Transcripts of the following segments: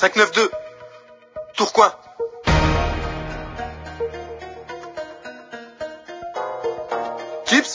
592 Tourcoing. Chips.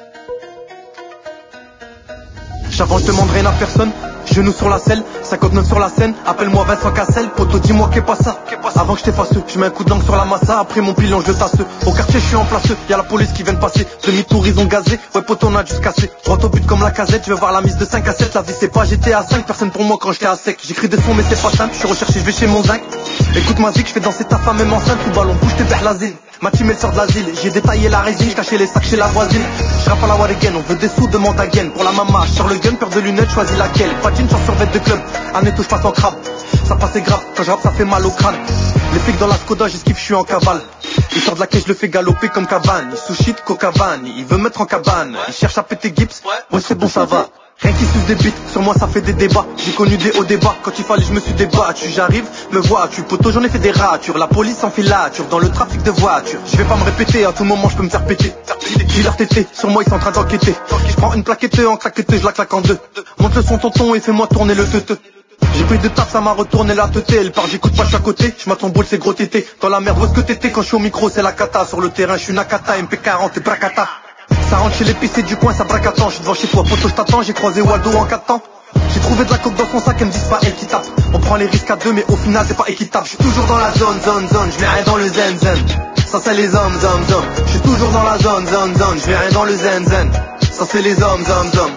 J'avance, je demande rien à personne. Genoux sur la selle, 59 sur la scène. Appelle-moi Vincent Cassel, poto dis-moi qu'est pas ça. Avant que je t'efface, je mets un coup de langue sur la massa. Après mon pilon je le tasse. Au quartier je suis en place, y'a la police qui vient de passer. Demi-tour ils ont gazé, ouais poto on a juste cassé. Droit au but comme la casette, je vais voir la mise de 5 à 7. La vie c'est pas j'étais à 5, personne pour moi quand j'étais à sec. J'écris des sons mais c'est pas simple, je suis recherché, je vais chez mon zinc. Écoute ma zik, je fais danser ta femme même enceinte. Tout ballon bouge t'es vers l'asile. Ma team elle sort de l'asile, j'ai détaillé la résine, caché les sacs chez la voisine. Je rappe à la Warrigan, on veut des sous, demande à gaine. Pour la mama, sur le gun, peur de lunettes, choisis laquelle. Patine, sur survêt de club, un ne touche pas sans crabe. Ça passe c'est grave, quand je rappe ça fait mal au crâne. Les flics dans la Skoda, j'esquive, je suis en cavale. Il sort de la caisse, je le fais galoper comme cabane. Il sous shit, cocavane, il veut mettre en cabane. Il cherche à péter Gibbs, ouais c'est bon ça va. Rien qui suce des beats, sur moi ça fait des débats. J'ai connu des hauts débats, quand il fallait je me suis débattu. J'arrive, me vois-tu, poteau j'en ai fait des ratures. La police en filature, dans le trafic de voitures. Je vais pas me répéter, à tout moment je peux me faire péter. J'ai leur tété, sur moi ils sont en train d'enquêter. Je prends une plaquette en claquette, je la claque en deux. Monte le son tonton et fais-moi tourner le teuteux. J'ai pris de taf, ça m'a retourné la tête. Elle part, j'écoute pas, je suis à côté. Je m'attends boule, c'est gros tété. Dans la merde, où est-ce que t'étais quand je suis au micro, c'est la cata. Sur le terrain, je suis Nakata, MP40 et Bracata. Ça rentre chez l'épicé du coin, ça braque à temps. Je suis devant chez toi, poteau, je t'attends. J'ai croisé Waldo en 4 temps. J'ai trouvé de la coke dans son sac, elle me dit pas elle qui tape. On prend les risques à deux, mais au final c'est pas équitable. Je suis toujours dans la zone, je mets rien dans le zen. Ça c'est les hommes. Je suis toujours dans la zone, je mets rien dans le zen. Ça c'est les hommes.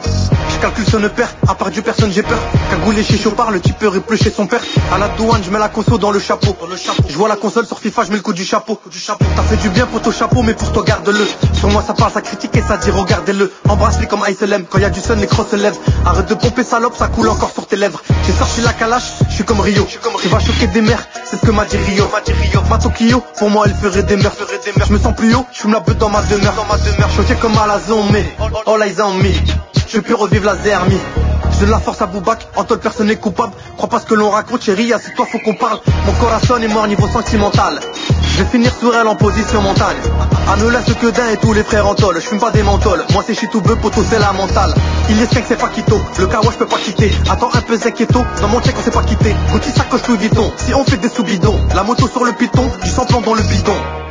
Je calcule ce ne perd, à part du personne j'ai peur. Cagoulé chez Chopard, le type est plus chez son père. À la douane, je mets la conso dans le chapeau. Je vois la console sur FIFA, je mets le coup du chapeau. T'as fait du bien pour ton chapeau, mais pour toi garde-le. Sur moi ça parle, ça critique et ça dit regardez-le. Embrasse-les comme ISLM, quand y a du sun les crosses se lèvent. Arrête de pomper salope, ça coule encore sur tes lèvres. J'ai sorti la calache, je suis comme Rio. Tu vas choquer des mères, c'est ce que m'a dit Rio. Ma Tokyo, pour moi elle ferait des mères. Je me sens plus haut, je fume la beute dans ma demeure. Choqué comme à la zombie, all eyes on me. Je veux plus revivre la zermie. Je donne la force à Boubac, en toi personne n'est coupable. Crois pas ce que l'on raconte chérie, c'est toi faut qu'on parle. Mon corazon est mort niveau sentimental. Je vais finir sur elle en position montagne. À ne laisse que d'un et tous les frères en tôle. Je fume pas des mentoles, moi c'est shit ou bœuf, poteau c'est la mentale. Il est 5 c'est pas quito, le kawa je peux pas quitter. Attends un peu Zeketo, dans mon check on sait pas quitter. Gucci sacoche Louis Vuitton, si on fait des sous bidons. La moto sur le piton, du sang-plan dans le bidon.